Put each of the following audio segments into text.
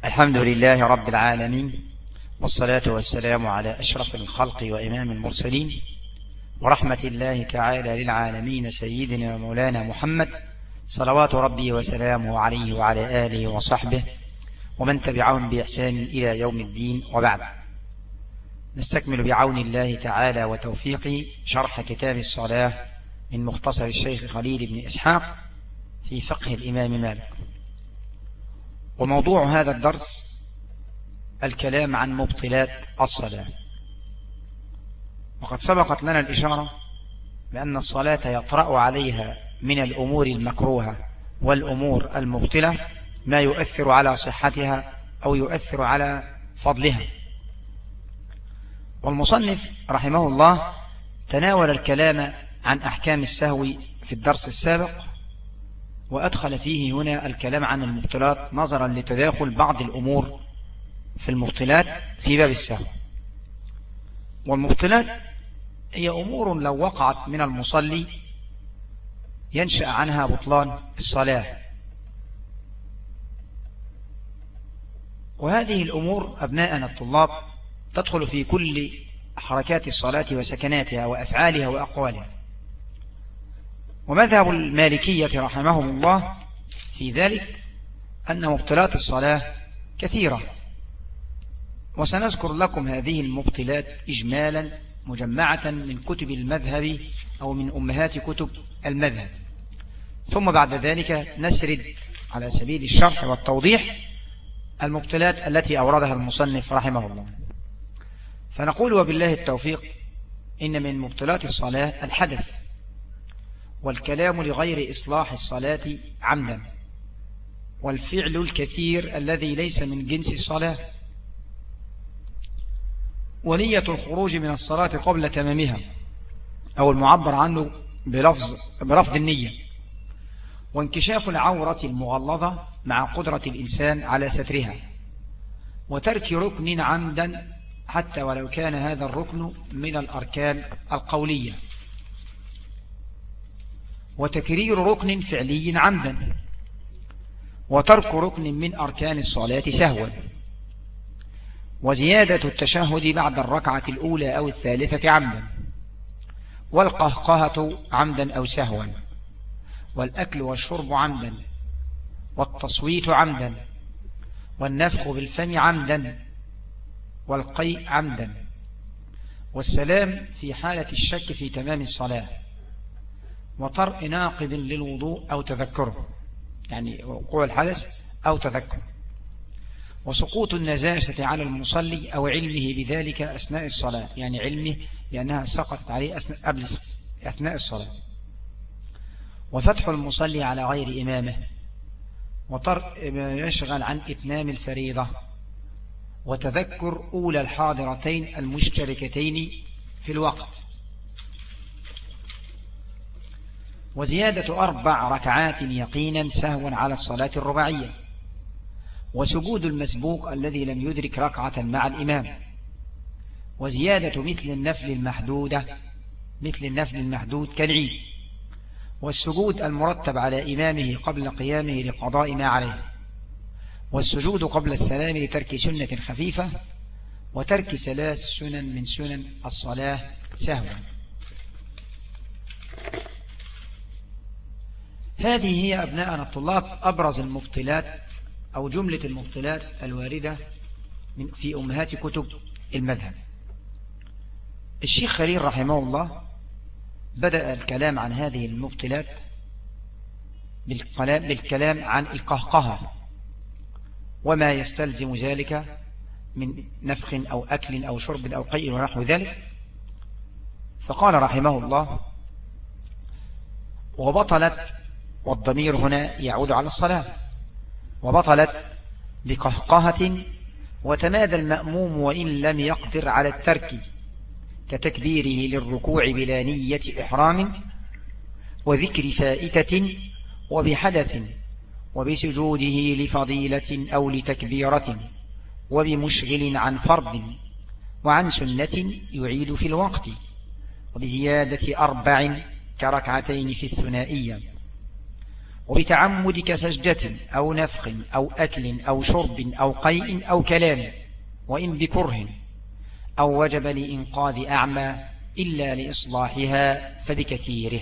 الحمد لله رب العالمين، والصلاة والسلام على أشرف الخلق وإمام المرسلين، ورحمة الله تعالى للعالمين سيدنا ومولانا محمد، صلوات ربي وسلامه عليه وعلى آله وصحبه ومن تبعهم بإحسان إلى يوم الدين. وبعد، نستكمل بعون الله تعالى وتوفيقه شرح كتاب الصلاة من مختصر الشيخ خليل بن إسحاق في فقه الإمام مالك. وموضوع هذا الدرس الكلام عن مبطلات الصلاة. وقد سبقت لنا الإشارة بأن الصلاة يطرأ عليها من الأمور المكروهة والأمور المبطلة ما يؤثر على صحتها أو يؤثر على فضلها. والمصنف رحمه الله تناول الكلام عن أحكام السهو في الدرس السابق، وأدخل فيه هنا الكلام عن المبطلات نظرا لتداخل بعض الأمور في المبطلات في باب السهو. والمبطلات هي أمور لو وقعت من المصلي ينشأ عنها بطلان الصلاة، وهذه الأمور أبناءنا الطلاب تدخل في كل حركات الصلاة وسكناتها وأفعالها وأقوالها. ومذهب المالكية رحمهم الله في ذلك أن مبطلات الصلاة كثيرة، وسنذكر لكم هذه المبطلات إجمالا مجمعة من كتب المذهب أو من أمهات كتب المذهب، ثم بعد ذلك نسرد على سبيل الشرح والتوضيح المبطلات التي أوردها المصنف رحمه الله. فنقول وبالله التوفيق إن من مبطلات الصلاة الحدث، والكلام لغير إصلاح الصلاة عمدا، والفعل الكثير الذي ليس من جنس الصلاة، ونية الخروج من الصلاة قبل تمامها أو المعبر عنه برفض النية، وانكشاف العورة المغلظة مع قدرة الإنسان على سترها، وترك ركن عمدا حتى ولو كان هذا الركن من الأركان القولية، وتكرير ركن فعلي عمدا، وترك ركن من أركان الصلاة سهوا، وزيادة التشهد بعد الركعة الأولى أو الثالثة عمدا، والقهقهة عمدا أو سهوا، والأكل والشرب عمدا، والتصويت عمدا، والنفخ بالفم عمدا، والقيء عمدا، والسلام في حالة الشك في تمام الصلاة، وطرء ناقض للوضوء أو تذكره، يعني وقوع الحدث أو تذكره، وسقوط النجاسة على المصلي أو علمه بذلك أثناء الصلاة، يعني علمه بأنها سقطت عليه أثناء الصلاة، وفتح المصلي على غير إمامه، وطرء ما يشغل عن إتمام الفريضة، وتذكر أولى الحاضرتين المشتركتين في الوقت، وزيادة 4 ركعات يقينا سهوا على الصلاة الرباعية، وسجود المسبوق الذي لم يدرك ركعة مع الإمام، وزيادة مثل النفل المحدود كالعيد، والسجود المرتب على إمامه قبل قيامه لقضاء ما عليه، والسجود قبل السلام لترك سنة خفيفة، وترك 3 سنن من سنن الصلاة سهوا. هذه هي أبناءنا الطلاب أبرز المبطلات أو جملة المبطلات الواردة في أمهات كتب المذهب. الشيخ خليل رحمه الله بدأ الكلام عن هذه المبطلات بالكلام عن القهقهة وما يستلزم ذلك من نفخ أو أكل أو شرب أو قيء ونحو ذلك. فقال رحمه الله: وبطلت، والضمير هنا يعود على الصلاة، وبطلت بقهقهة وتمادى المأموم وإن لم يقدر على الترك، كتكبيره للركوع بلا نية إحرام، وذكر فائتة، وبحدث، وبسجوده لفضيلة أو لتكبيرة، وبمشغل عن فرض وعن سنة يعيد في الوقت، وبزيادة 4 كركعتين في الثنائية، وبتعمد كسجدة أو نفخ أو أكل أو شرب أو قيء أو كلام وإن بكره أو وجب لإنقاذ أعمى إلا لإصلاحها فبكثيره.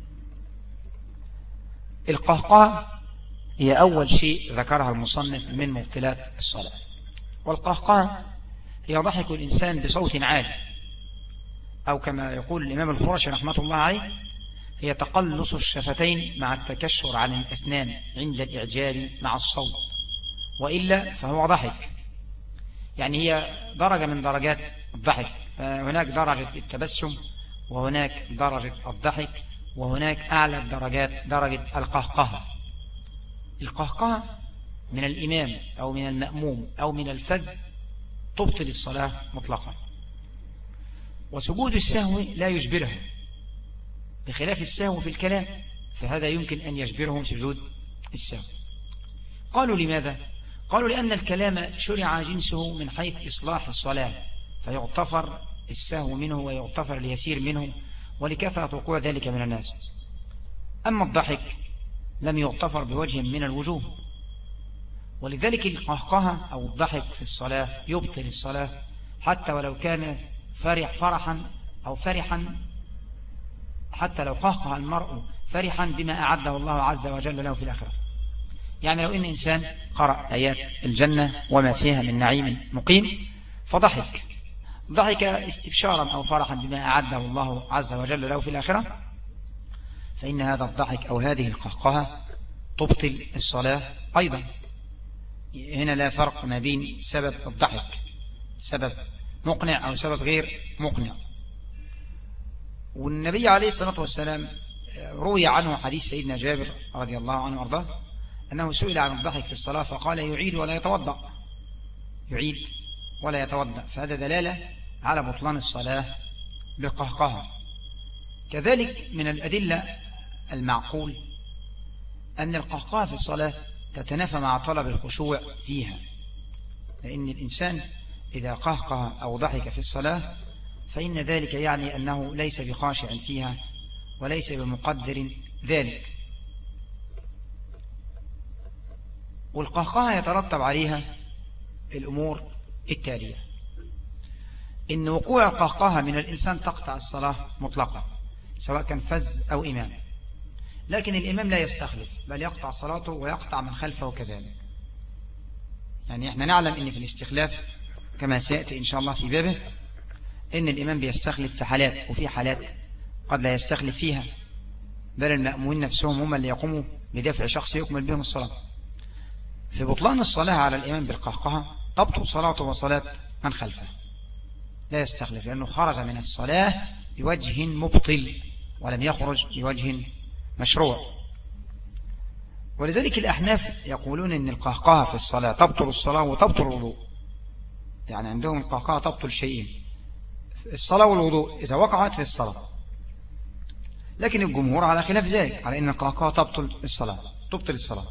القهقه هي أول شيء ذكرها المصنف من مبطلات الصلاة. والقهقه هي ضحك الإنسان بصوت عالي، أو كما يقول الإمام الخرشي رحمة الله عليه هي تقلص الشفتين مع التكشر عن الأسنان عند الإعجاب مع الصوت، وإلا فهو ضحك. يعني هي درجة من درجات الضحك، فهناك درجة التبسم وهناك درجة الضحك وهناك أعلى الدرجات درجة القهقه. القهقه من الإمام أو من المأموم أو من الفذ تبطل الصلاة مطلقا. وسجود السهو لا يجبرها، بخلاف السهو في الكلام فهذا يمكن أن يجبره سجود السهو. قالوا لماذا؟ قالوا لأن الكلام شرع جنسه من حيث إصلاح الصلاة، فيغتفر السهو منه ويغتفر اليسير منه ولكثرة وقوع ذلك من الناس. أما الضحك لم يغتفر بوجه من الوجوه، ولذلك القهقه أو الضحك في الصلاة يبطل الصلاة حتى ولو كان فرحا أو فرحا، حتى لو قهقه المرء فرحا بما أعده الله عز وجل له في الآخرة. يعني لو إن إنسان قرأ آيات الجنة وما فيها من نعيم مقيم ضحك استبشارا أو فرحا بما أعده الله عز وجل له في الآخرة، فإن هذا الضحك أو هذه القهقه تبطل الصلاة أيضا. هنا لا فرق ما بين سبب الضحك، سبب مقنع أو سبب غير مقنع. والنبي عليه الصلاة والسلام روي عنه حديث سيدنا جابر رضي الله عنه وارضاه أنه سئل عن الضحك في الصلاة فقال يعيد ولا يتوضأ، فهذا دلالة على بطلان الصلاة بالقهقه. كذلك من الأدلة المعقول أن القهقه في الصلاة تتنافى مع طلب الخشوع فيها، لأن الإنسان إذا قهقه أو ضحك في الصلاة فإن ذلك يعني أنه ليس بخاشع فيها وليس بمقدر ذلك. والقهقه يترتب عليها الأمور التالية: إن وقوع القهقه من الإنسان تقطع الصلاة مطلقا سواء كان فز أو إمام، لكن الإمام لا يستخلف بل يقطع صلاته ويقطع من خلفه كذلك. يعني احنا نعلم ان في الاستخلاف كما سيأتي إن شاء الله في بابه ان الإمام بيستخلف في حالات، وفي حالات قد لا يستخلف فيها، بل المأمومين نفسهم هم اللي يقوموا بدفع شخص يكمل بهم الصلاة. في بطلان الصلاة على الإمام بالقهقه تبطل صلاته وصلاة من خلفه، لا يستخلف لأنه خرج من الصلاة بوجه مبطل ولم يخرج بوجه مشروع. ولذلك الأحناف يقولون إن القهقه في الصلاة تبطل الصلاة وتبطل الوضوء. يعني عندهم القهقه تبطل شيئين: الصلاة والوضوء إذا وقعت في الصلاة. لكن الجمهور على خلاف ذلك، على إن القهقه تبطل الصلاة.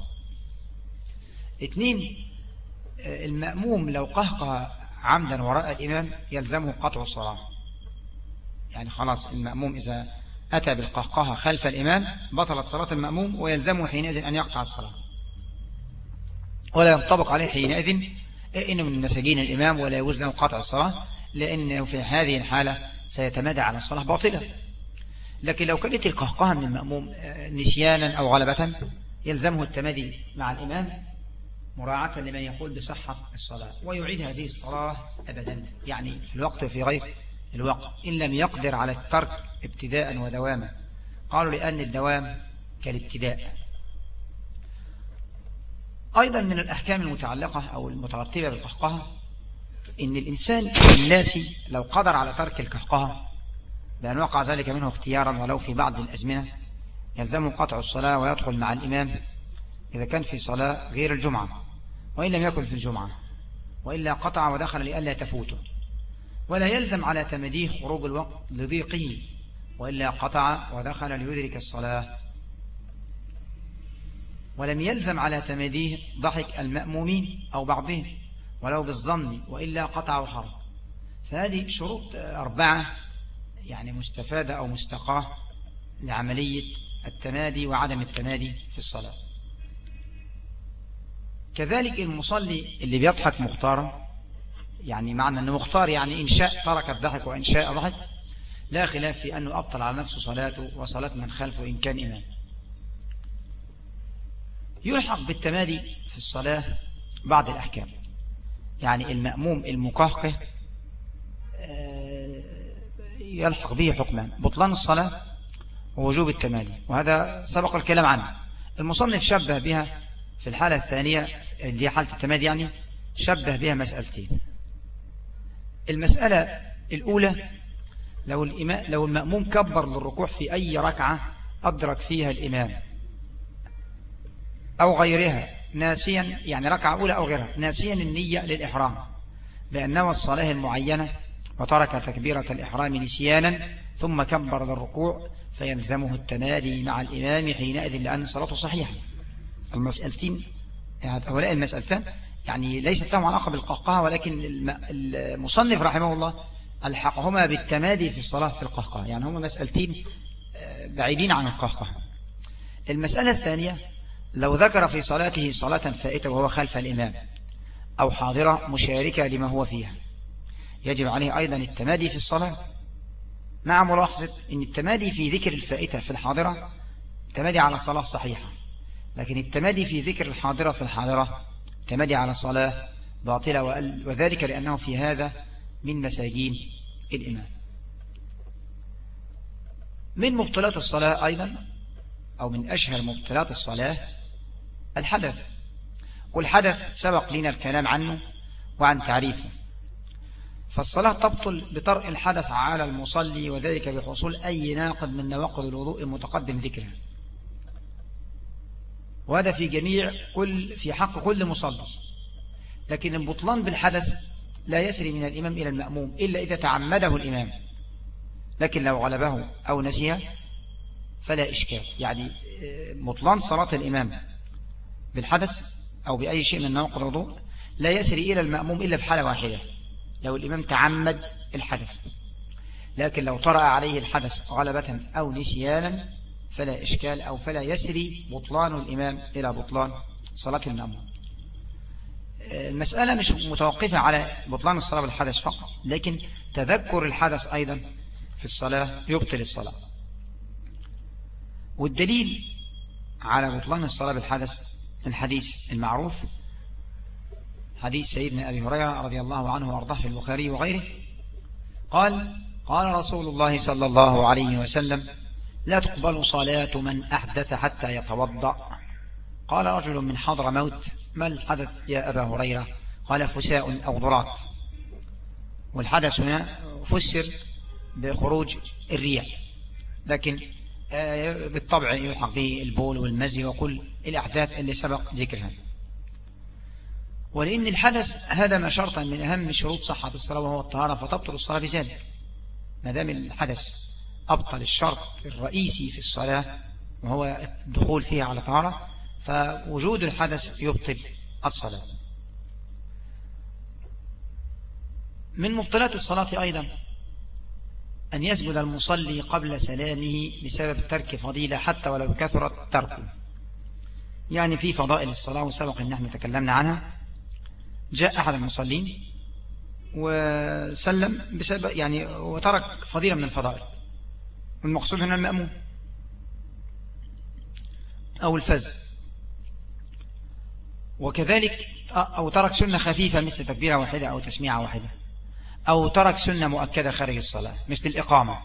2، المأموم لو قهقه عمدا وراء الإمام يلزمه قطع الصلاة. يعني خلاص المأموم إذا أتى بالقهقه خلف الإمام بطلت صلاة المأموم ويلزمه حينئذ أن يقطع الصلاة، ولا ينطبق عليه حينئذ إنه من مساجين الإمام ولا يجوز له قطع الصلاة، لأنه في هذه الحالة سيتمادى على الصلاة باطلة. لكن لو كانت القهقه من المأموم نسيانا أو غلبة يلزمه التمادي مع الإمام مراعاة لمن يقول بصحة الصلاة، ويعيد هذه الصلاة أبدا، يعني في الوقت وفي غير الوقت، إن لم يقدر على الترك ابتداء ودواما. قالوا لأن الدوام كالابتداء. أيضا من الأحكام المتعلقة أو المترتبة بالقهقه إن الإنسان الناسي لو قدر على ترك القهقه بأن وقع ذلك منه اختيارا ولو في بعض الأزمنة يلزمه قطع الصلاة ويدخل مع الإمام إذا كان في صلاة غير الجمعة، وإن لم يكن في الجمعة، وإلا قطع ودخل لئلا تفوته. ولا يلزم على تمديه خروج الوقت لضيقه، وإلا قطع ودخل ليدرك الصلاة. ولم يلزم على تمديه ضحك المأمومين أو بعضهم ولو بالظن، وإلا قطع وحرق. فهذه شروط 4 يعني مستفادة أو مستقاة لعملية التمادي وعدم التمادي في الصلاة. كذلك المصلي اللي بيضحك مختارا، يعني معنى أنه مختار يعني إن شاء ترك الضحك وإن شاء ضحك، لا خلاف في أنه أبطل على نفسه صلاته وصلاة من خلفه إن كان إمام. يلحق بالتمادي في الصلاة بعض الأحكام، يعني المأموم المقهقه يلحق به حكمان: بطلان الصلاة ووجوب التمادي، وهذا سبق الكلام عنه. المصنف شبه بها في الحالة الثانية اللي هي حالة التمادي، يعني شبه بها مسألتين. المسألة الأولى: لو المأموم كبر للركوع في أي ركعة أدرك فيها الإمام أو غيرها ناسيا، يعني ركعة أولى أو غيرها ناسيا النية للإحرام بأنه الصلاة المعينة وترك تكبيرة الإحرام نسيانا ثم كبر للركوع، فيلزمه التمادي مع الإمام حينئذ لأن صلاته صحيحة. المسألتين هؤلاء المسألتان يعني ليست لهم علاقة بالقهقهة، ولكن المصنف رحمه الله ألحقهما بالتمادي في الصلاة في القهقهة، يعني هما مسألتين بعيدين عن القهقهة. المسألة الثانية: لو ذكر في صلاته صلاة فائتة وهو خلف الإمام أو حاضرة مشاركة لما هو فيها، يجب عليه أيضا التمادي في الصلاة، مع ملاحظة أن التمادي في ذكر الفائتة في الحاضرة تمادي على صلاة صحيحة، لكن التمادي في ذكر الحاضرة في الحاضرة تمادي على صلاة باطلة، وذلك لأنه في هذا من مساجين الإمام. من مبطلات الصلاة أيضا، أو من أشهر مبطلات الصلاة، الحدث. والحدث سبق لنا الكلام عنه وعن تعريفه. فالصلاة تبطل بطرء الحدث على المصلي، وذلك بحصول أي ناقض من نواقض الوضوء المتقدم ذكرها، وهذا في حق كل مصلي. لكن البطلان بالحدث لا يسري من الإمام إلى المأموم إلا إذا تعمده الإمام، لكن لو غلبه أو نسيه فلا إشكال. يعني بطلان صلاة الإمام بالحدث أو بأي شيء من نواقض الوضوء لا يسري إلى المأموم إلا في حالة واحدة: لو الإمام تعمد الحدث. لكن لو طرأ عليه الحدث غلبة أو نسيانا فلا إشكال، أو فلا يسري بطلان الإمام إلى بطلان صلاة المأموم. المسألة مش متوقفة على بطلان الصلاة بالحدث فقط، لكن تذكر الحدث أيضا في الصلاة يبطل الصلاة. والدليل على بطلان الصلاة بالحدث الحديث المعروف، حديث سيدنا أبي هريرة رضي الله عنه وأرضاه في البخاري وغيره، قال رسول الله صلى الله عليه وسلم: لا تقبل صلاة من أحدث حتى يتوضأ. قال رجل من حضرموت: ما الحدث يا أبا هريرة؟ قال: فساء أو ضراط. والحدث هنا فسر بخروج الرياء، لكن بالطبع يلحق به البول والمزي وكل الأحداث اللي سبق ذكرها. ولأن الحدث هذا شرطا من أهم شروط صحة الصلاة وهو الطهارة، فتبطل الصلاة بذلك. ما دام الحدث أبطل الشرط الرئيسي في الصلاة وهو الدخول فيها على طهارة، فوجود الحدث يبطل الصلاة. من مبطلات الصلاة أيضا أن يسجد المصلي قبل سلامه بسبب ترك فضيلة حتى ولو كثرت تركه. يعني في فضائل الصلاة وسبق أن احنا تكلمنا عنها. جاء أحد المصلين وسلم بسبب يعني وترك فضيلة من الفضائل، والمقصود هنا المأموم أو الفز، وكذلك أو ترك سنة خفيفة مثل تكبيرة واحدة أو تسميعة واحدة، أو ترك سنة مؤكدة خارج الصلاة مثل الإقامة.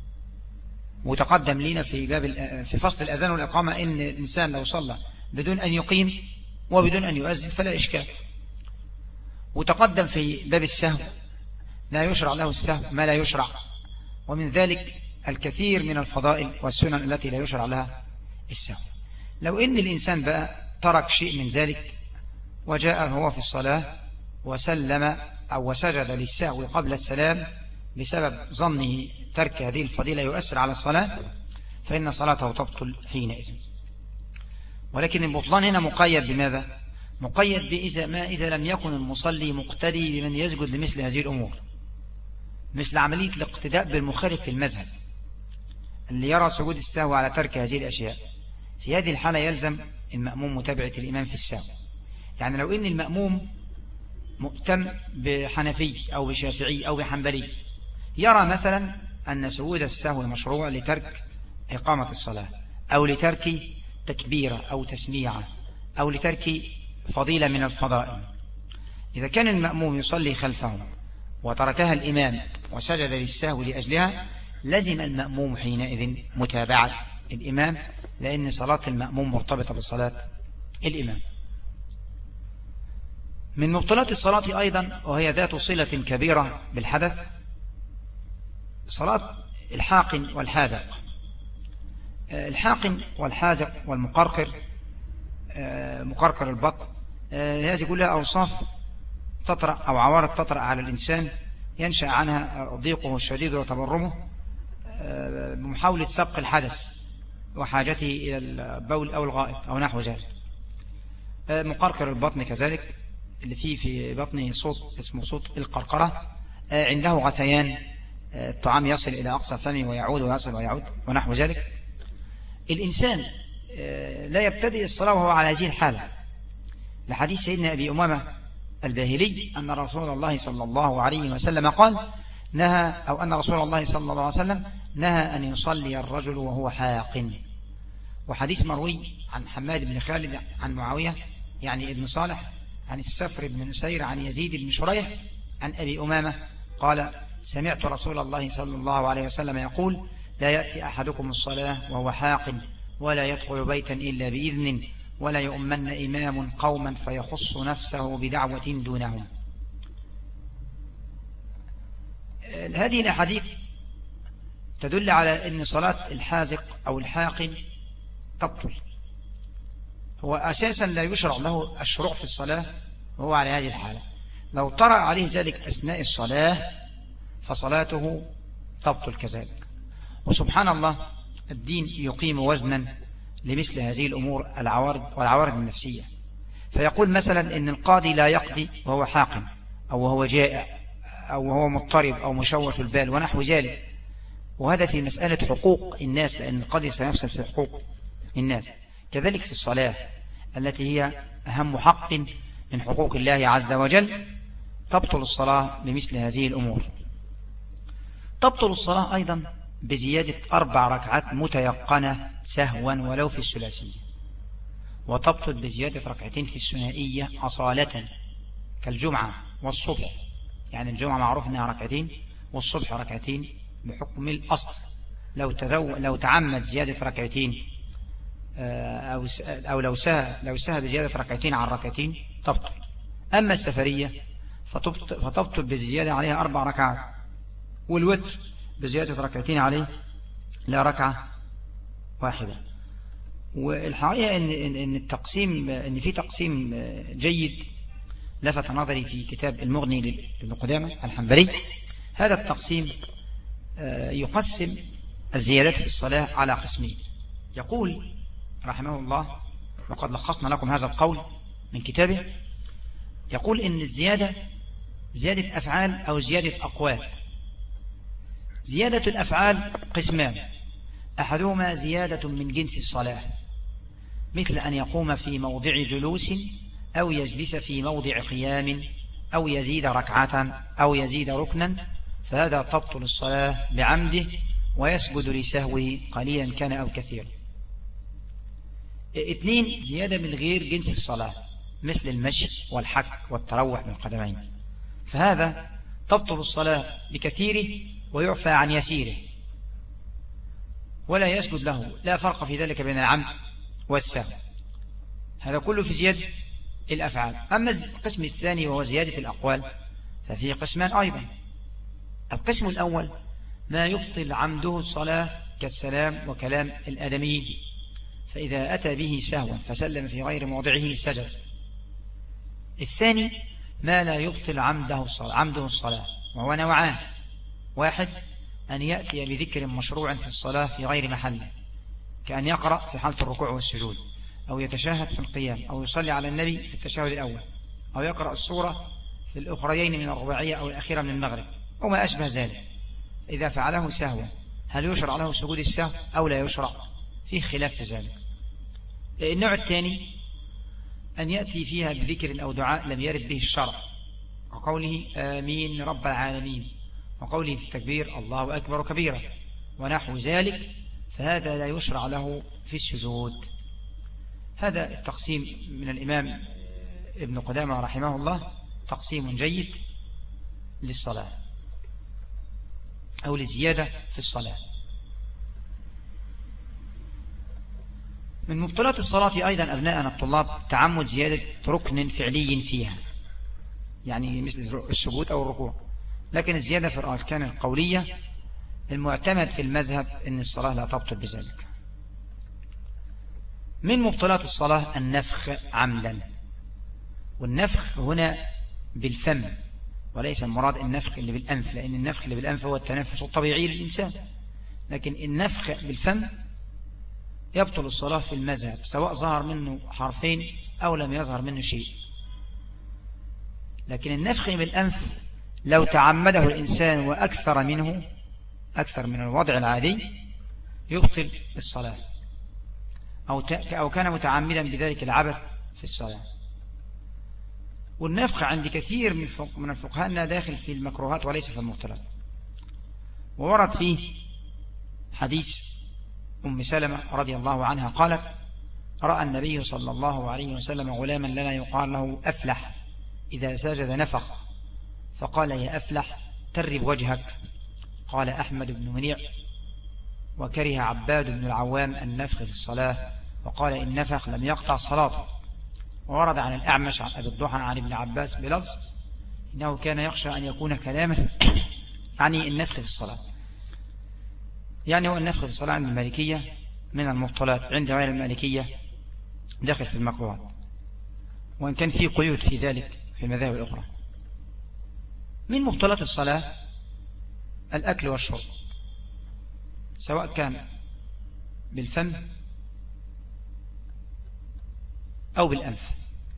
وتقدم لنا في فصل الأذان والإقامة إن الإنسان لو صلى بدون أن يقيم وبدون أن يؤذن فلا إشكال. وتقدم في باب السهو لا يشرع له السهو ما لا يشرع، ومن ذلك الكثير من الفضائل والسنن التي لا يشرع لها السهو. لو إن الإنسان بقى ترك شيء من ذلك وجاء هو في الصلاة وسلم أو وسجد للسهو قبل السلام بسبب ظنه ترك هذه الفضيلة يؤثر على الصلاة، فإن صلاته تبطل حينئذ. ولكن البطلان هنا مقيد بماذا؟ مقيد إذا لم يكن المصلي مقتدي بمن يسجد لمثل هذه الأمور، مثل عملية الاقتداء بالمخالف في المذهب اللي يرى سجود السهو على ترك هذه الأشياء، في هذه الحالة يلزم المأموم متابعة الإمام في السهو. يعني لو إن المأموم مؤتم بحنفي أو بشافعي أو بحنبلي، يرى مثلا أن سجود السهو مشروع لترك إقامة الصلاة أو لترك تكبيرة أو تسميعة أو لترك فضيلة من الفضائل، إذا كان المأموم يصلي خلفه وتركها الإمام وسجد للسهو لأجلها، لزم المأموم حينئذ متابعة الإمام، لأن صلاة المأموم مرتبطة بصلاة الإمام. من مبطلات الصلاة أيضا، وهي ذات صلة كبيرة بالحدث، صلاة الحاقن والحاذق. الحاقن والحاذق والمقرقر، مقرقر البطن، هذه كلها أوصاف تطرأ أو عوارض تطرأ على الإنسان ينشأ عنها ضيقه الشديد وتبرمه بمحاولة سبق الحدث وحاجته إلى البول أو الغائط أو نحو ذلك. مقرقر البطن كذلك، اللي فيه في بطنه صوت اسمه صوت القرقرة، عنده غثيان، الطعام يصل إلى أقصى فمه ويعود ويصل ويعود ونحو ذلك. الإنسان لا يبتدئ الصلاة وهو على هذه الحالة، لحديث سيدنا أبي أمامة الباهلي أن رسول الله صلى الله عليه وسلم قال نهى، أو أن رسول الله صلى الله عليه وسلم نهى أن يصلي الرجل وهو حاقن. وحديث مروي عن حماد بن خالد عن معاوية يعني ابن صالح عن السفر بن نسير عن يزيد بن شريح عن أبي أمامة قال سمعت رسول الله صلى الله عليه وسلم يقول لا يأتي أحدكم الصلاة وهو حاقن، ولا يدخل بيتا إلا بإذن، ولا يؤمن إمام قوما فيخص نفسه بدعوة دونهم. هذه الأحاديث تدل على أن صلاة الحاذق أو الحاقن تبطل. هو أساسا لا يشرع له الشروع في الصلاة وهو على هذه الحالة، لو طرأ عليه ذلك أثناء الصلاة فصلاته تبطل كذلك. وسبحان الله الدين يقيم وزنا لمثل هذه الأمور والعوارض النفسية، فيقول مثلا إن القاضي لا يقضي وهو حاقن أو وهو جائع أو وهو مضطرب أو مشوش البال ونحو ذلك، وهذا في مسألة حقوق الناس، لأن القاضي سيفصل في حقوق الناس. كذلك في الصلاة التي هي أهم حق من حقوق الله عز وجل، تبطل الصلاة بمثل هذه الأمور. تبطل الصلاة أيضا بزيادة 4 ركعات متيقنة سهوا ولو في الثلاثية، وتبطل بزيادة 2 ركعات في الثنائية أصالة كالجمعة والصبح. يعني الجمعة معروف أنها 2 ركعتين والصبح 2 ركعتين بحكم الأصل. لو تعمد زيادة 2 ركعتين أو لو سهى بزيادة 2 ركعتين عن 2 ركعتين تبطل. أما السفرية فتبطل بزيادة عليها 4 ركعات، والوتر بزيادة 2 ركعتين عليه لا 1 ركعة. والحقيقة إن التقسيم، إن في تقسيم جيد لفت نظري في كتاب المغني لابن قدامة الحنبلي. هذا التقسيم يقسم الزيادات في الصلاة على قسمين. يقول رحمه الله، وقد لخصنا لكم هذا القول من كتابه، يقول إن الزيادة زيادة أفعال أو زيادة أقوال. زيادة الأفعال قسمان، أحدهما زيادة من جنس الصلاة، مثل أن يقوم في موضع جلوس أو يجلس في موضع قيام أو يزيد ركعة أو يزيد ركنا، فهذا تبطل الصلاة بعمده ويسجد لسهوه قليلا كان أو كثيرا. 2 زيادة من غير جنس الصلاة، مثل المشي والحك والتروح بالقدمين، فهذا تبطل الصلاة بكثيره ويعفى عن يسيره ولا يسجد له، لا فرق في ذلك بين العمد والسهو. هذا كله في زيادة الأفعال. أما القسم الثاني وهو زيادة الأقوال ففيه قسمان أيضا. القسم الأول ما يبطل عمده الصلاة كالسلام وكلام الآدميين، فإذا أتى به سهوا فسلم في غير موضعه سجد. الثاني ما لا يبطل عمده الصلاة، وهو نوعان: 1 أن يأتي بذكر مشروع في الصلاة في غير محله، كأن يقرأ في حالة الركوع والسجود، أو يتشاهد في القيام، أو يصلي على النبي في التشهد الأول، أو يقرأ السورة في الأخريين من الرباعية أو الأخيرة من المغرب، أو ما أشبه ذلك. إذا فعله سهوا هل يشرع له سجود السهو أو لا يشرع؟ فيه خلاف في ذلك. النوع الثاني أن يأتي فيها بذكر أو دعاء لم يرد به الشرع، وقوله آمين رب العالمين، وقوله في التكبير الله أكبر كبيرا ونحو ذلك، فهذا لا يشرع له في السجود. هذا التقسيم من الإمام ابن قدامة رحمه الله تقسيم جيد للصلاة أو للزيادة في الصلاة. من مبطلات الصلاة أيضا أبناءنا الطلاب تعمد زيادة ركن فعلي فيها، يعني مثل السجود أو الركوع، لكن الزيادة في الأركان القولية المعتمد في المذهب أن الصلاة لا تبطل بذلك. من مبطلات الصلاة النفخ عمدا، والنفخ هنا بالفم وليس المراد النفخ اللي بالأنف، لأن النفخ اللي بالأنف هو التنفس الطبيعي للإنسان، لكن النفخ بالفم يبطل الصلاة في المذهب سواء ظهر منه حرفين أو لم يظهر منه شيء. لكن النفخ بالأنف لو تعمده الإنسان وأكثر منه، أكثر من الوضع العادي، يبطل الصلاة، أو كان متعمدا بذلك العبث في الصلاة. والنفخ عند كثير من الفقهاء أنه داخل في المكروهات وليس في المبطلات. وورد فيه حديث أم سلمة رضي الله عنها قالت: رأى النبي صلى الله عليه وسلم غلاما لنا يقال له أفلح إذا سجد نفخ، فقال: يا أفلح ترب وجهك. قال أحمد بن منيع: وكره عباد بن العوام النفخ في الصلاة، وقال إن نفخ لم يقطع صلاته. وورد عن الأعمش عن أبي الضحى عن ابن عباس بلفظ إنه كان يخشى أن يكون كلامه يعني النفخ في الصلاة. يعني هو النفخ في الصلاة عند المالكية من المبطلات، عند غير المالكية داخل في المكروهات، وإن كان في قيود في ذلك في المذاهب الأخرى. من مبطلات الصلاة الأكل والشرب، سواء كان بالفم أو بالأنف.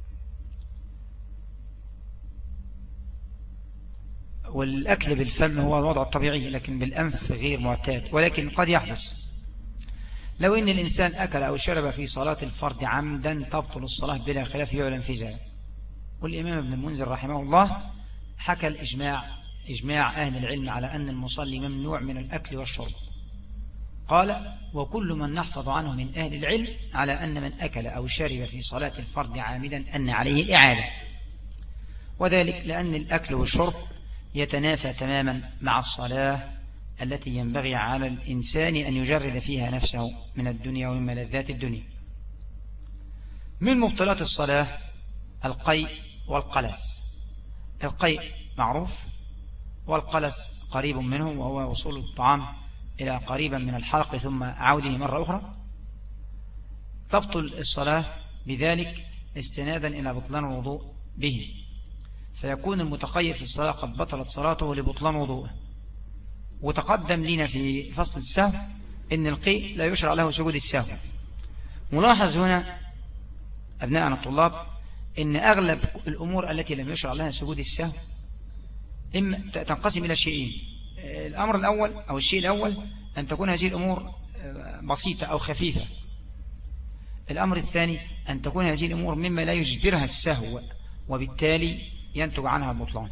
والأكل بالفم هو الوضع الطبيعي، لكن بالأنف غير معتاد، ولكن قد يحدث. لو إن الإنسان أكل أو شرب في صلاة الفرد عمدا تبطل الصلاة بلا خلاف يعلم في ذلك. والإمام ابن المنذر رحمه الله حكى إجماع أهل العلم على أن المصلي ممنوع من الأكل والشرب. قال: وكل من نحفظ عنه من أهل العلم على أن من أكل أو شرب في صلاة الفرد عامدا أن عليه الإعادة، وذلك لأن الأكل والشرب يتنافى تماما مع الصلاة التي ينبغي على الإنسان أن يجرد فيها نفسه من الدنيا ومن ملذات الدنيا. من مبطلات الصلاة القيء والقلس. القيء معروف، والقلس قريب منه، وهو وصول الطعام إلى قريبا من الحلق ثم عوده مرة أخرى. تبطل الصلاة بذلك استنادا إلى بطلان الوضوء به، فيكون المتقيء في الصلاة قد بطلت صلاته لبطلان وضوءه. وتقدم لنا في فصل السهو إن القيء لا يشرع له سجود السهو. ملاحظ هنا أبناءنا الطلاب إن أغلب الأمور التي لم يشرع لها سجود السهو إما تنقسم إلى شيئين. الأمر الأول أو الشيء الأول أن تكون هذه الأمور بسيطة أو خفيفة. الأمر الثاني أن تكون هذه الأمور مما لا يجبرها السهو وبالتالي ينتج عنها البطلان.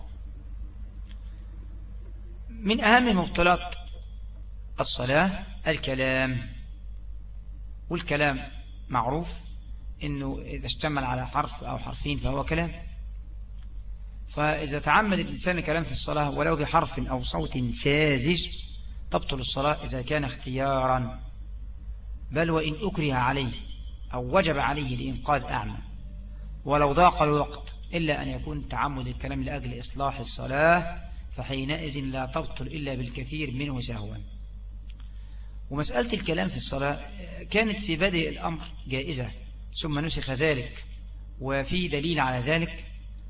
من أهم مبطلات الصلاة الكلام، والكلام معروف إنه إذا اشتمل على حرف أو حرفين فهو كلام. فإذا تعمد الإنسان الكلام في الصلاة ولو بحرف أو صوت ساذج تبطل الصلاة إذا كان اختيارا، بل وإن أكره عليه أو وجب عليه لإنقاذ أعمى، ولو ضاق الوقت، إلا أن يكون تعمد الكلام لأجل إصلاح الصلاة، فحينئذ لا تبطل إلا بالكثير منه سهوا. ومسألة الكلام في الصلاة كانت في بدء الأمر جائزة ثم نسخ ذلك، وفي دليل على ذلك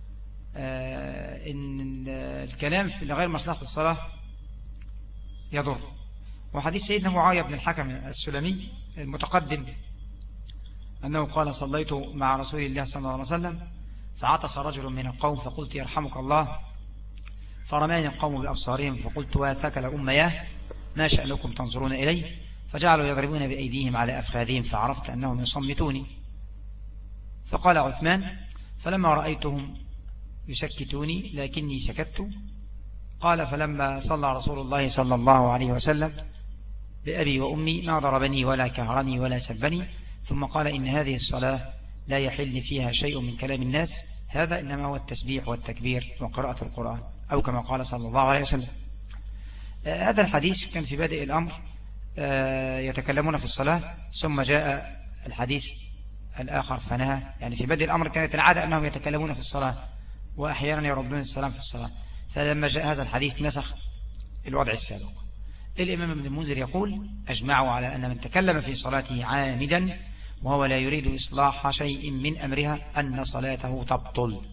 إن الكلام في غير مصلحة الصلاة يضر. وحديث سيدنا معاوية بن الحكم السلمي المتقدم أنه قال: صليت مع رسول الله صلى الله عليه وسلم فعطس رجل من القوم فقلت: يرحمك الله، فرماني القوم بأبصارهم فقلت: وثكل أمياه، ما شأنكم تنظرون إلي؟ فجعلوا يضربون بأيديهم على أفخاذهم فعرفت أنهم يصمتوني. فقال عثمان: فلما رأيتهم يسكتوني لكني سكت. قال: فلما صلى رسول الله صلى الله عليه وسلم بأبي وأمي ما ضربني ولا كهرني ولا سبني، ثم قال: إن هذه الصلاة لا يحل فيها شيء من كلام الناس، هذا إنما هو التسبيح والتكبير وقراءة القرآن، أو كما قال صلى الله عليه وسلم. هذا الحديث كان في بدء الأمر يتكلمون في الصلاة، ثم جاء الحديث الآخر فنهى. يعني في بدء الأمر كانت العادة أنهم يتكلمون في الصلاة وأحيانا يردون السلام في الصلاة، فلما جاء هذا الحديث نسخ الوضع السابق. الإمام ابن المنذر يقول: أجمعوا على أن من تكلم في صلاته عامدا وهو لا يريد إصلاح شيء من أمرها أن صلاته تبطل.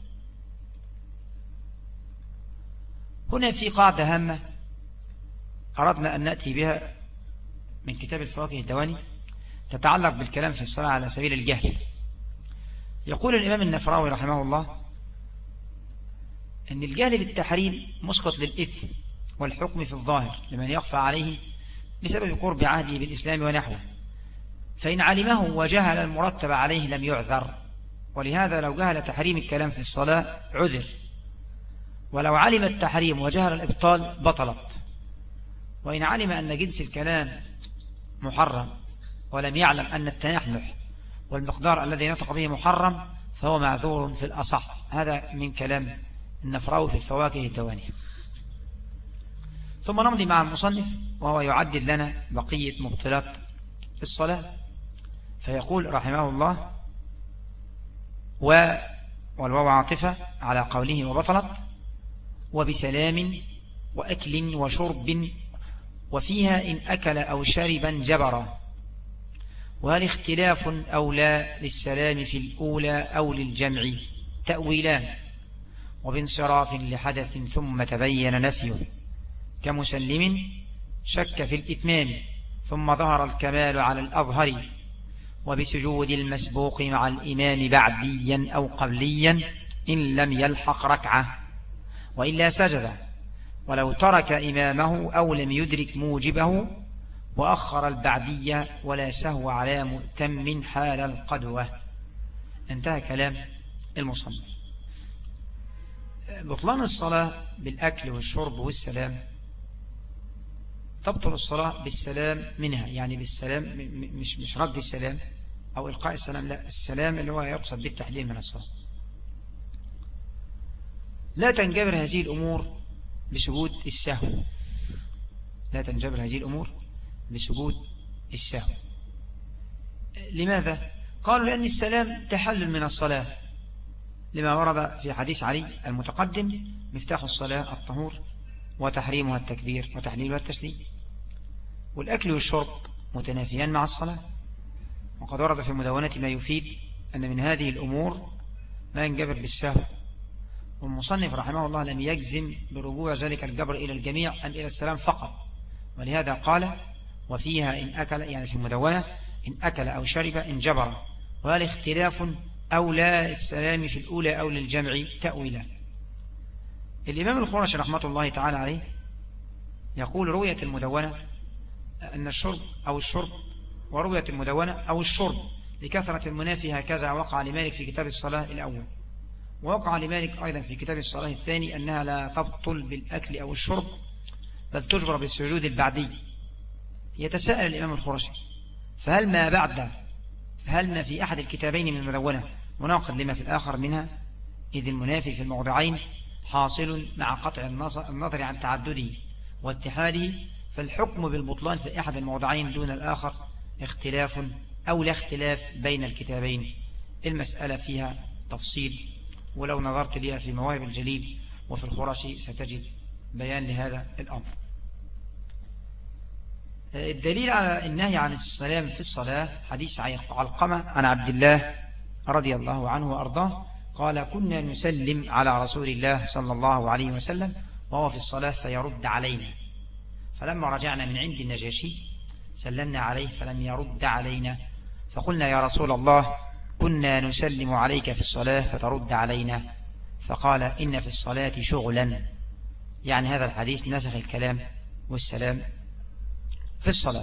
هنا في قاعدة هامة أردنا أن نأتي بها من كتاب الفواكه الدواني تتعلق بالكلام في الصلاة على سبيل الجهل. يقول الإمام النفراوي رحمه الله أن الجهل بالتحريم مسقط للإثم والحكم في الظاهر لمن يخفى عليه بسبب قرب عهده بالإسلام ونحوه، فإن علمه وجهل المرتب عليه لم يعذر، ولهذا لو جهل تحريم الكلام في الصلاة عذر، ولو علم التحريم وجهل الإبطال بطلت. وإن علم أن جنس الكلام محرم ولم يعلم أن التنحنح والمقدار الذي نطق به محرم فهو معذور في الأصح. هذا من كلام النفراوي في الفواكه الدواني. ثم نمضي مع المصنف وهو يعدد لنا بقية مبطلات الصلاة، فيقول رحمه الله: والواو عاطفة على قوله وبطلت، وبسلام وأكل وشرب، وفيها إن أكل أو شربا جبرا، وهل اختلاف أو لا للسلام في الأولى أو للجمع تأويلان، وبانصراف لحدث ثم تبين نفيه كمسلم شك في الإتمام ثم ظهر الكمال على الأظهر، وبسجود المسبوق مع الإمام بعديا أو قبليا إن لم يلحق ركعة، وإلا سجد ولو ترك إمامه أو لم يدرك موجبه، وأخر البعدية ولا سهو على مؤتم حال القدوة. انتهى كلام المصنف. بطلان الصلاة بالأكل والشرب والسلام: تبطل الصلاة بالسلام منها، يعني بالسلام مش رد السلام أو إلقاء السلام، لا، السلام اللي هو يقصد بالتحليل من الصلاة. لا تنجبر هذه الأمور بسجود السهو، لا تنجبر هذه الأمور بسجود السهو. لماذا؟ قالوا لأن السلام تحلل من الصلاة، لما ورد في حديث علي المتقدم: مفتاح الصلاة الطهور وتحريمها التكبير وتحليلها التسليم. والأكل والشرب متنافيان مع الصلاة، وقد ورد في المدونة ما يفيد أن من هذه الأمور ما ينجبر بالسهو. والمصنف رحمه الله لم يجزم برجوع ذلك الجبر إلى الجميع أم إلى السلام فقط، ولهذا قال: وفيها إن أكل، يعني في المدونة: إن أكل أو شرب إن جبر، وهل اختلاف أو لا السلام في الأولى أو للجمع تأويلا. الإمام الخرشي رحمة الله تعالى عليه يقول: رؤية المدونة أن الشرب أو الشرب، ورؤية المدونة أو الشرب لكثرة المنافي، هكذا وقع لمالك في كتاب الصلاة الأول، ووقع لمالك أيضا في كتاب الصلاة الثاني أنها لا تبطل بالأكل أو الشرب بل تجبر بالسجود البعدي. يتساءل الإمام الخرشي: فهل ما في أحد الكتابين من المدونة مناقض لما في الآخر منها؟ إذ المنافي في الموضعين حاصل مع قطع النظر عن تعدده واتحاده، فالحكم بالبطلان في أحد الموضعين دون الآخر اختلاف أو لا اختلاف بين الكتابين. المسألة فيها تفصيل، ولو نظرت لها في مواهب الجليل وفي الخرشي ستجد بيان لهذا الأمر. الدليل على النهي عن السلام في الصلاة حديث علقمة عن عبد الله رضي الله عنه وأرضاه قال: كنا نسلم على رسول الله صلى الله عليه وسلم وهو في الصلاة فيرد علينا، فلما رجعنا من عند النجاشي سلمنا عليه فلم يرد علينا، فقلنا: يا رسول الله، كنا نسلم عليك في الصلاة فترد علينا. فقال: إن في الصلاة شغلا، يعني هذا الحديث نسخ الكلام والسلام في الصلاة.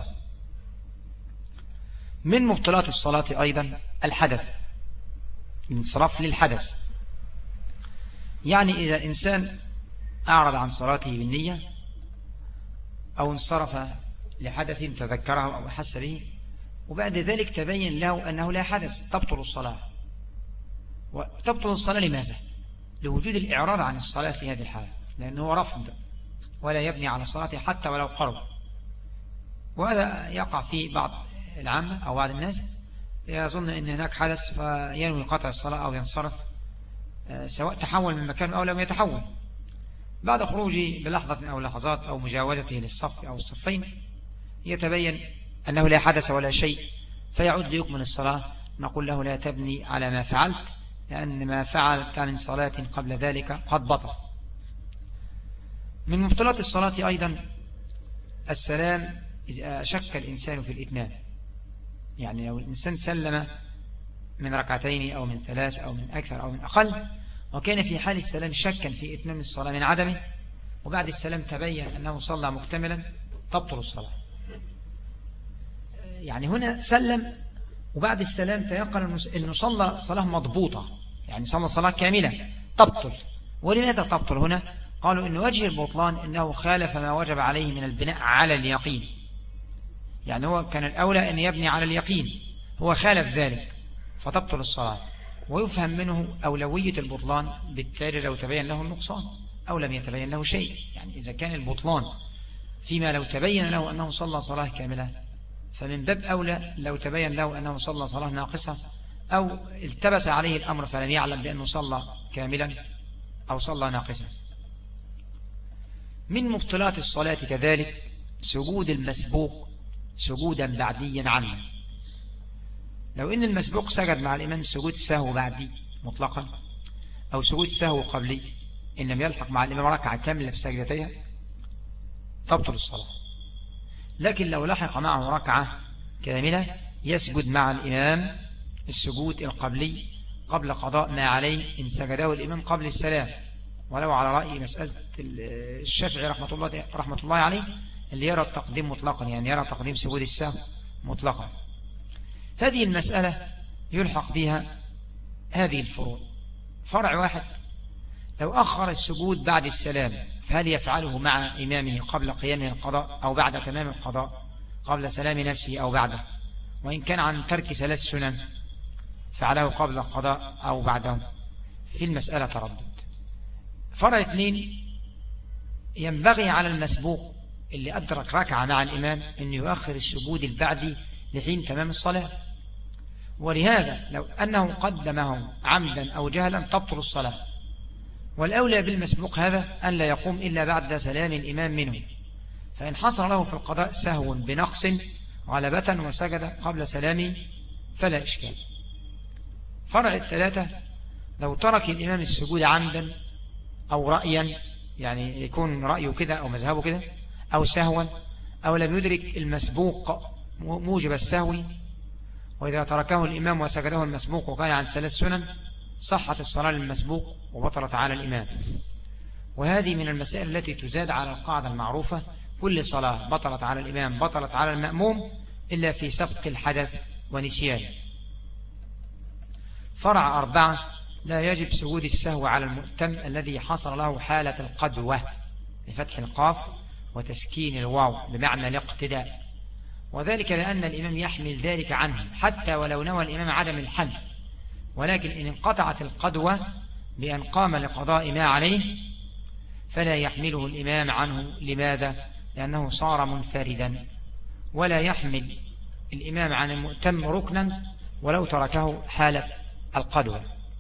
من مبطلات الصلاة أيضا الحدث، الانصراف للحدث. يعني إذا الإنسان أعرض عن صلاته بالنية أو انصرف لحدث تذكره أو حس به وبعد ذلك تبين له أنه لا حدث، تبطل الصلاة. وتبطل الصلاة لماذا؟ لوجود الإعراض عن الصلاة في هذه الحالة، لأنه رفض ولا يبني على صلاته حتى ولو قرب. وهذا يقع في بعض العامة أو بعض الناس يظن أن هناك حدث فينوي قطع الصلاة أو ينصرف، سواء تحول من مكان أو لم يتحول. بعد خروجه بلحظة أو لحظات أو مجاوزته للصف أو الصفين يتبين أنه لا حدث ولا شيء، فيعود ليكمل الصلاة. نقول له لا تبني على ما فعلت، لأن ما فعلت من صلاة قبل ذلك قد بطل. من مبطلات الصلاة أيضا السلام إذا شك الإنسان في الإتمام. يعني لو الإنسان سلم من ركعتين أو من 3 أو من أكثر أو من أقل، وكان في حال السلام شكا في إتمام الصلاة من عدمه، وبعد السلام تبين أنه صلى مكتملا، تبطل الصلاة. يعني هنا سلم وبعد السلام تيقن أنه صلى صلاة مضبوطة، يعني صلى صلاة كاملة، تبطل. ولماذا تبطل هنا؟ قالوا إن وجه البطلان إنه خالف ما وجب عليه من البناء على اليقين. يعني هو كان الأولى أن يبني على اليقين، هو خالف ذلك فتبطل الصلاة. ويفهم منه أولوية البطلان، بالتالي لو تبين له النقصان أو لم يتبين له شيء. يعني إذا كان البطلان فيما لو تبين له أنه صلى صلاة كاملة، فمن باب أولى لو تبين له أنه صلى صلاة ناقصة أو التبس عليه الأمر فلم يعلم بأنه صلى كاملا أو صلى ناقصا. من مبطلات الصلاة كذلك سجود المسبوق سجودا بعديا عنه. لو إن المسبوق سجد مع الإمام سجود سهو بعدي مطلقا أو سجود سهو قبلي، إن لم يلحق مع الإمام ركعة كاملة في سجدتها، تبطل الصلاة. لكن لو لحق معه ركعة كاملة يسجد مع الإمام السجود القبلي قبل قضاء ما عليه إن سجده الإمام قبل السلام، ولو على رأي مسألة الشافعي رحمة الله عليه اللي يرى التقديم مطلقا، يعني يرى تقديم سجود السهو مطلقا. هذه المسألة يلحق بها هذه الفروع. فرع واحد، لو أخر السجود بعد السلام فهل يفعله مع إمامه قبل قيامه القضاء أو بعد تمام القضاء، قبل سلام نفسه أو بعده؟ وإن كان عن ترك 3 سنن فعله قبل القضاء أو بعده، في المسألة تردد. فرع 2، ينبغي على المسبوق اللي أدرك ركعة مع الإمام أن يؤخر السجود البعدي لحين تمام الصلاة. ولهذا لو أنه قدمه عمدا أو جهلا تبطل الصلاة. والأولى بالمسبوق هذا أن لا يقوم إلا بعد سلام الإمام منه، فإن حصل له في القضاء سهو بنقص غلبة وسجد قبل سلامه فلا إشكال. فرع 3، لو ترك الإمام السجود عمدا أو رأيا، يعني يكون رأيه كده أو مذهبه كده، أو سهوا، أو لم يدرك المسبوق موجب السهو، وإذا تركه الإمام وسجده المسبوق وكان عن 3 سنن صحت الصلاة للمسبوق وبطلت على الإمام. وهذه من المسائل التي تزاد على القاعدة المعروفة: كل صلاة بطلت على الإمام بطلت على المأموم إلا في سبق الحدث ونسيان. فرع 4، لا يجب سجود السهو على المؤتم الذي حصل له حالة القدوة بفتح القاف وتسكين الواو بمعنى الاقتداء، وذلك لأن الإمام يحمل ذلك عنه حتى ولو نوى الإمام عدم الحمل. ولكن إن انقطعت القدوة بأن قام لقضاء ما عليه فلا يحمله الإمام عنه. لماذا؟ لأنه صار منفردا، ولا يحمل الإمام عن المؤتم ركنا ولو تركه حالة القدوة.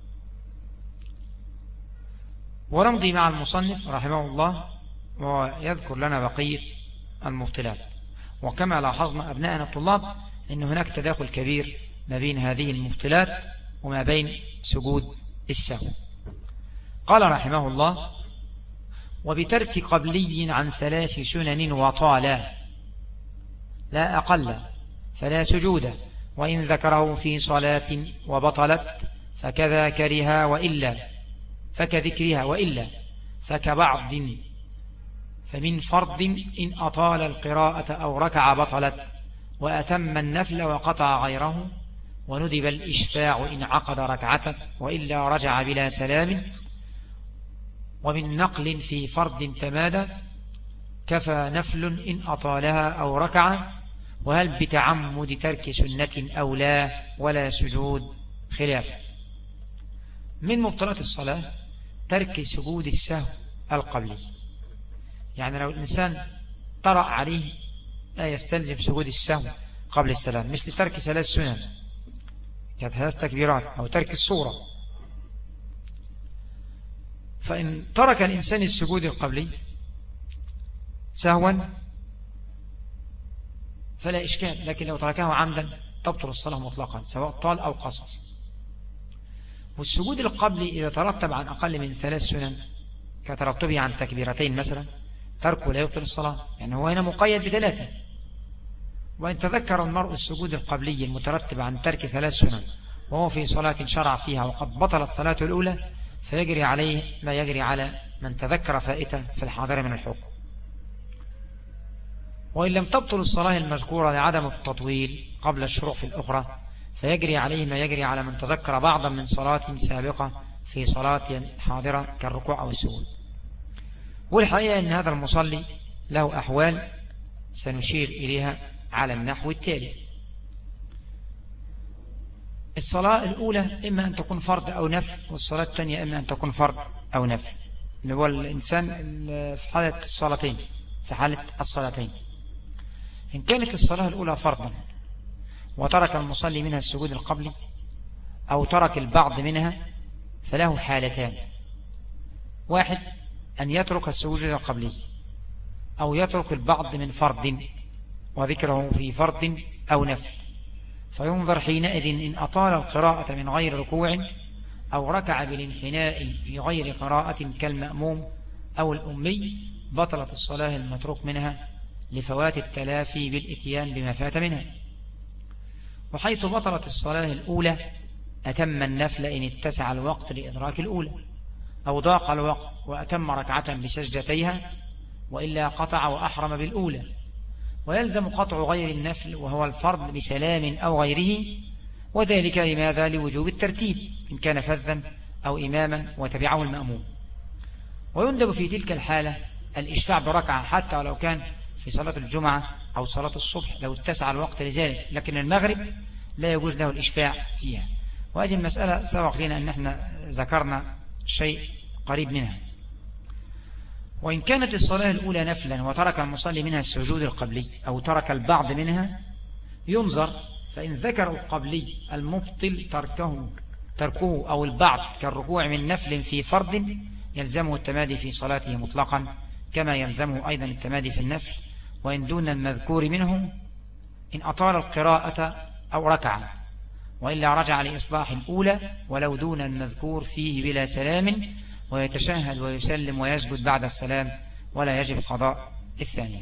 ونمضي مع المصنف رحمه الله ويذكر لنا بقية المبطلات. وكما لاحظنا أبناءنا الطلاب أن هناك تداخل كبير ما بين هذه المبطلات وما بين سجود السهو. قال رحمه الله: وبترك قبلي عن 3 سنن وطالا لا أقل فلا سجود، وإن ذكره في صلاة وبطلت فكذا كرها وإلا فكذكرها وإلا فكبعض فمن فرض إن أطال القراءة أو ركع بطلت، وأتم النفل وقطع غيره، وندب الإشفاع إن عقد ركعته وإلا رجع بلا سلام. ومن نقل في فرض تمادى كفى نفل إن أطالها أو ركع، وهل بتعمد ترك سنة أو لا، ولا سجود خلاف. من مبطلات الصلاة ترك سجود السهو القبلي، يعني لو الإنسان طرأ عليه لا يستلزم سجود السهو قبل السلام، مثل ترك 3 سنن كثلاث تكبيرات أو ترك الصورة. فإن ترك الإنسان السجود القبلي سهوا فلا إشكال، لكن لو تركه عمدا تبطل الصلاة مطلقا سواء طال أو قصر. والسجود القبلي إذا ترتب عن أقل من 3 سنن كترتبه عن تكبيرتين مثلا تركه لا يبطل الصلاة، يعني هو هنا مقيد ب3. وإن تذكر المرء السجود القبلي المترتب عن ترك 3 سنن وهو في صلاة شرع فيها وقد بطلت صلاته الأولى، فيجري عليه ما يجري على من تذكر فائته في الحاضر من الحكم. وإن لم تبطل الصلاة المذكورة لعدم التطويل قبل الشروع في الأخرى، فيجري عليه ما يجري على من تذكر بعضا من صلاة سابقة في صلاة حاضرة كالركوع أو السجود. والحقيقة أن هذا المصلي له أحوال سنشير إليها على النحو التالي. الصلاة الأولى إما أن تكون فرض أو نفل، والصلاة الثانية إما أن تكون فرض أو نفل، اللي هو الإنسان في حالة الصلاتين، في حالة الصلاتين. إن كانت الصلاة الأولى فرضا وترك المصلي منها السجود القبلي أو ترك البعض منها، فله حالتان: 1 أن يترك السجود القبلي، أو يترك البعض من فرض وذكره في فرض أو نفل، فينظر حينئذ إن أطال القراءة من غير ركوع أو ركع بالانحناء في غير قراءة كالمأموم أو الأمي، بطلت الصلاة المتروك منها لفوات التلافي بالإتيان بما فات منها. وحيث بطلت الصلاة الأولى أتم النفل إن اتسع الوقت لإدراك الأولى، أو ضاق الوقت وأتم ركعة بسجدتيها، وإلا قطع وأحرم بالأولى. ويلزم قطع غير النفل وهو الفرض بسلام أو غيره، وذلك لماذا؟ لوجوب الترتيب إن كان فذا أو إماما وتبعه المأموم. ويندب في تلك الحالة الإشفاع بركعة حتى ولو كان في صلاة الجمعة أو صلاة الصبح لو اتسع الوقت لذلك، لكن المغرب لا يجوز له الإشفاع فيها. وهذه المسألة سبق لنا أن احنا ذكرنا شيء قريب منها. وإن كانت الصلاة الأولى نفلا وترك المصلي منها السجود القبلي أو ترك البعض منها، ينظر، فإن ذكر القبلي المبطل تركه أو البعض كالركوع من نفل في فرض، يلزمه التمادي في صلاته مطلقا كما يلزمه أيضا التمادي في النفل، وإن دون المذكور منه إن أطال القراءة أو ركع، وإلا رجع لإصلاح الأولى ولو دون المذكور فيه بلا سلام، ويتشهد ويسلم ويسجد بعد السلام، ولا يجب قضاء الثانية.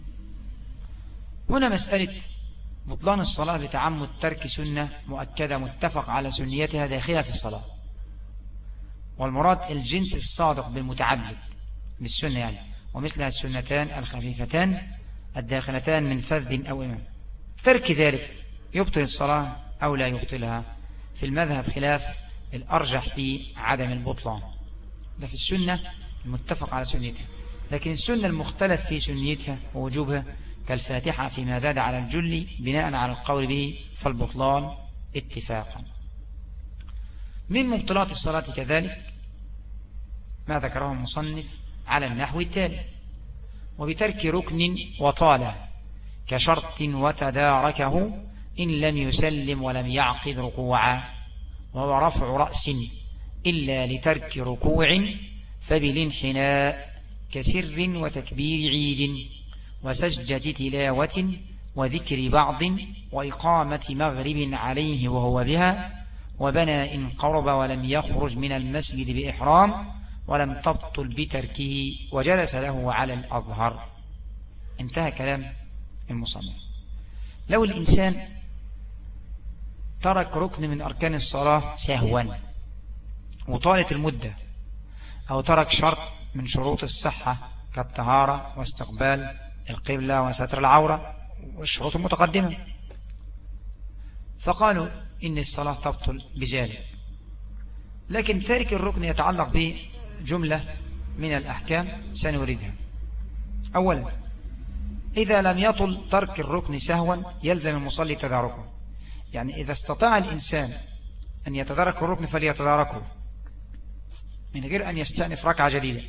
هنا مسألة بطلان الصلاة بتعمد ترك سنة مؤكدة متفق على سنيتها داخلة في الصلاة، والمراد الجنس الصادق بالمتعدد بالسنة يعني، ومثلها السنتان الخفيفتان الداخلتان من فذ أو إمام. ترك ذلك يبطل الصلاة أو لا يبطلها، في المذهب خلاف الأرجح في عدم البطلان، ده في السنة المتفق على سنيتها. لكن السنة المختلف في سنيتها ووجوبها كالفاتحة فيما زاد على الجل بناء على القول به فالبطلان اتفاقا. من مبطلات الصلاة كذلك ما ذكره المصنف على النحو التالي: وبترك ركن وطاله كشرط وتداركه إن لم يسلم ولم يعقد ركوعا، وهو رفع رأس إلا لترك ركوع فبالانحناء كسر وتكبير عيد وسجدة تلاوة وذكر بعض وإقامة مغرب عليه وهو بها، وبنى إن قرب ولم يخرج من المسجد بإحرام ولم تبطل بتركه وجلس له على الأظهر. انتهى كلام المصنف. لو الإنسان ترك ركن من أركان الصلاة سهوا وطالت المدة، أو ترك شرط من شروط الصحة كالطهارة واستقبال القبلة وستر العورة والشروط المتقدمة. فقالوا إن الصلاة تبطل بذلك. لكن تارك الركن يتعلق بجملة من الأحكام سنوردها. أولا، إذا لم يطل ترك الركن سهوا يلزم المصلي تداركه. يعني إذا استطاع الإنسان أن يتدارك الركن فليتداركه من غير أن يستأنف ركعة جديدة،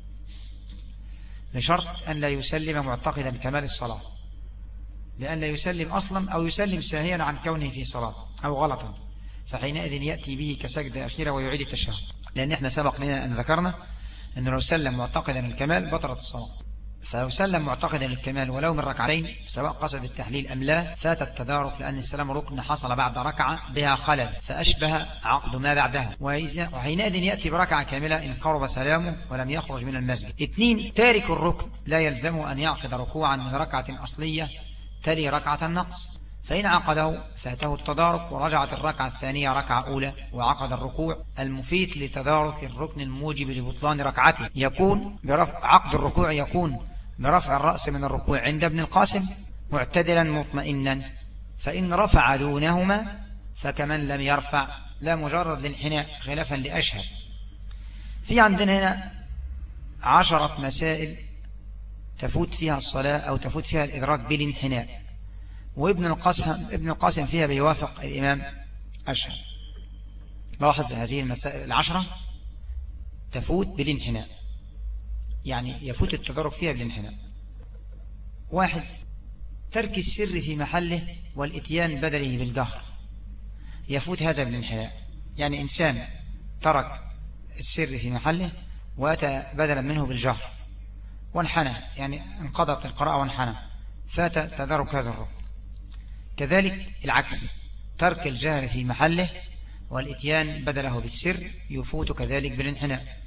بشرط أن لا يسلم معتقدا كمال الصلاة، لأن لا يسلم أصلا أو يسلم ساهيا عن كونه في صلاة أو غلطا، فحينئذ يأتي به كسجدة أخيرة ويعيد التشهد. لأن احنا سبق لنا أن ذكرنا أنه لو سلم معتقدا الكمال بطلت الصلاة، فلو سلم معتقدا الكمال ولو من ركعتين سواء قصد التحليل أم لا فات التدارك، لأن السلام ركن حصل بعد ركعة بها خلل فأشبه عقد ما بعدها، وحينئذ يأتي بركعة كاملة إن قرب سلامه ولم يخرج من المسجد. 2، تارك الركن لا يلزمه أن يعقد ركوعا من ركعة أصلية تلي ركعة النقص، فإن عقده فاته التدارك ورجعت الركعة الثانية ركعة أولى وعقد الركوع المفيت لتدارك الركن الموجب لبطلان ركعته. يكون برفع عقد الركوع يكون برفع الرأس من الركوع عند ابن القاسم معتدلا مطمئنا، فإن رفع دونهما فكمن لم يرفع لا مجرد الانحناء خلافا لأشهر. في عندنا هنا 10 مسائل تفوت فيها الصلاة أو تفوت فيها الإدراك بالانحناء، وابن القاسم فيها بيوافق الإمام أشهر. لاحظ هذه المسائل 10 تفوت بالانحناء، يعني يفوت التدرج فيها بالانحناء. 1، ترك السر في محله والاتيان بدله بالجهر، يفوت هذا بالانحناء. يعني إنسان ترك السر في محله وأتى بدلا منه بالجهر وانحنى، يعني انقضت القراءة وانحنى، فات تدرك هذا الركن. كذلك العكس، ترك الجهر في محله والاتيان بدله بالسر يفوت كذلك بالانحناء.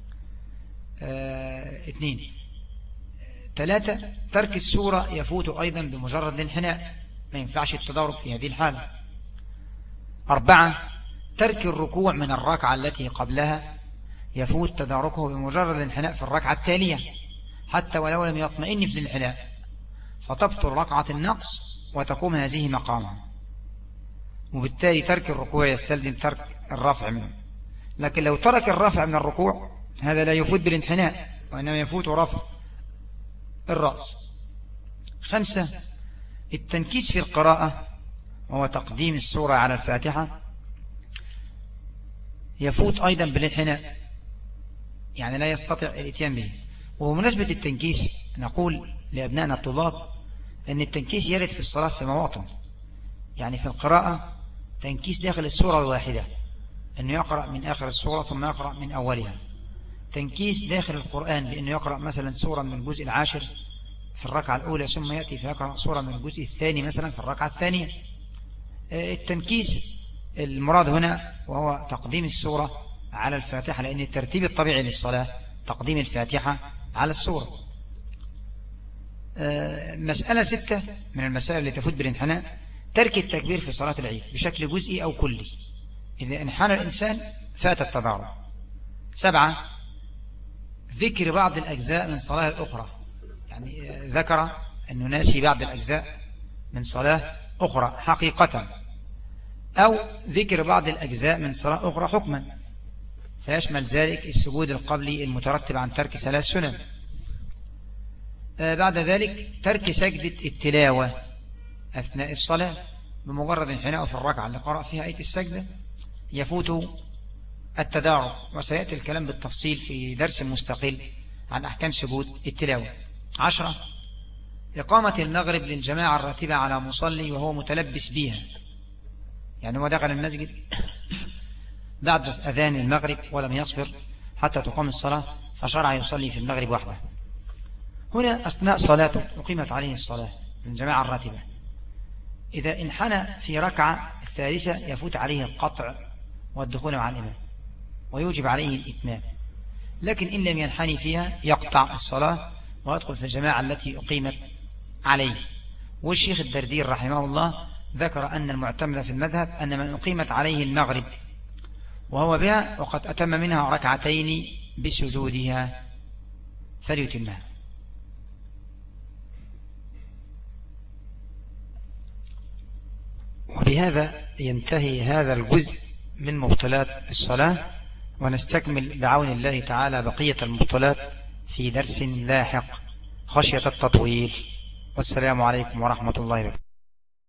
2، 3، ترك السورة يفوت أيضا بمجرد الانحناء، ما ينفعش التدارك في هذه الحالة. 4، ترك الركوع من الركعة التي قبلها يفوت تداركه بمجرد الانحناء في الركعة التالية حتى ولو لم يطمئن في الانحناء، فتبطل ركعة النقص وتقوم هذه مقامها، وبالتالي ترك الركوع يستلزم ترك الرفع منه. لكن لو ترك الرفع من الركوع هذا لا يفوت بالانحناء وإنما يفوت رفع الرأس. 5، التنكيس في القراءة وهو تقديم السورة على الفاتحة يفوت أيضا بالانحناء، يعني لا يستطيع الاتيان به. وبمناسبة التنكيس نقول لأبنائنا الطلاب أن التنكيس يرد في الصلاة في مواطن، يعني في القراءة تنكيس داخل السورة الواحدة، أنه يقرأ من آخر السورة ثم يقرأ من أولها. تنكيس داخل القرآن بأنه يقرأ مثلا سورة من الجزء 10 في الركعة الأولى ثم يأتي فيقرأ سورة من الجزء الثاني مثلا في الركعة الثانية. التنكيس المراد هنا وهو تقديم السورة على الفاتحة، لأن الترتيب الطبيعي للصلاة تقديم الفاتحة على السورة. مسألة 6 من المسائل اللي تفوت بالانحناء، ترك التكبير في صلاة العيد بشكل جزئي أو كلي، إذا انحنى الإنسان فات التضارب. 7، ذكر بعض الأجزاء من صلاة الأخرى، يعني ذكر أنه ناسي بعض الأجزاء من صلاة أخرى حقيقة، أو ذكر بعض الأجزاء من صلاة أخرى حكما، فيشمل ذلك السجود القبلي المترتب عن ترك 3 سنن. بعد ذلك ترك سجدة التلاوة أثناء الصلاة بمجرد انحناءه في الركعة اللي قرأ فيها آية السجدة يفوت التدارك، وسيأتي الكلام بالتفصيل في درس مستقل عن أحكام سجود التلاوة. 10، إقامة المغرب للجماعة الراتبة على مصلي وهو متلبس بها، يعني هو دخل المسجد بعد أذان المغرب ولم يصبر حتى تقام الصلاة فشرع يصلي في المغرب وحده. هنا أثناء صلاته أقيمت عليه الصلاة للجماعة الراتبة، إذا انحنى في ركعة الثالثة يفوت عليه القطع والدخول مع الإمام ويوجب عليه الإتمام، لكن إن لم ينحني فيها يقطع الصلاة ويدخل في الجماعة التي أقيمت عليه. والشيخ الدردير رحمه الله ذكر أن المعتمد في المذهب أن من أقيمت عليه المغرب وهو بها وقد أتم منها ركعتين بسجودها فليتمها. وبهذا ينتهي هذا الجزء من مبطلات الصلاة، ونستكمل بعون الله تعالى بقية المبطلات في درس لاحق خشية التطويل. والسلام عليكم ورحمة الله وبركاته.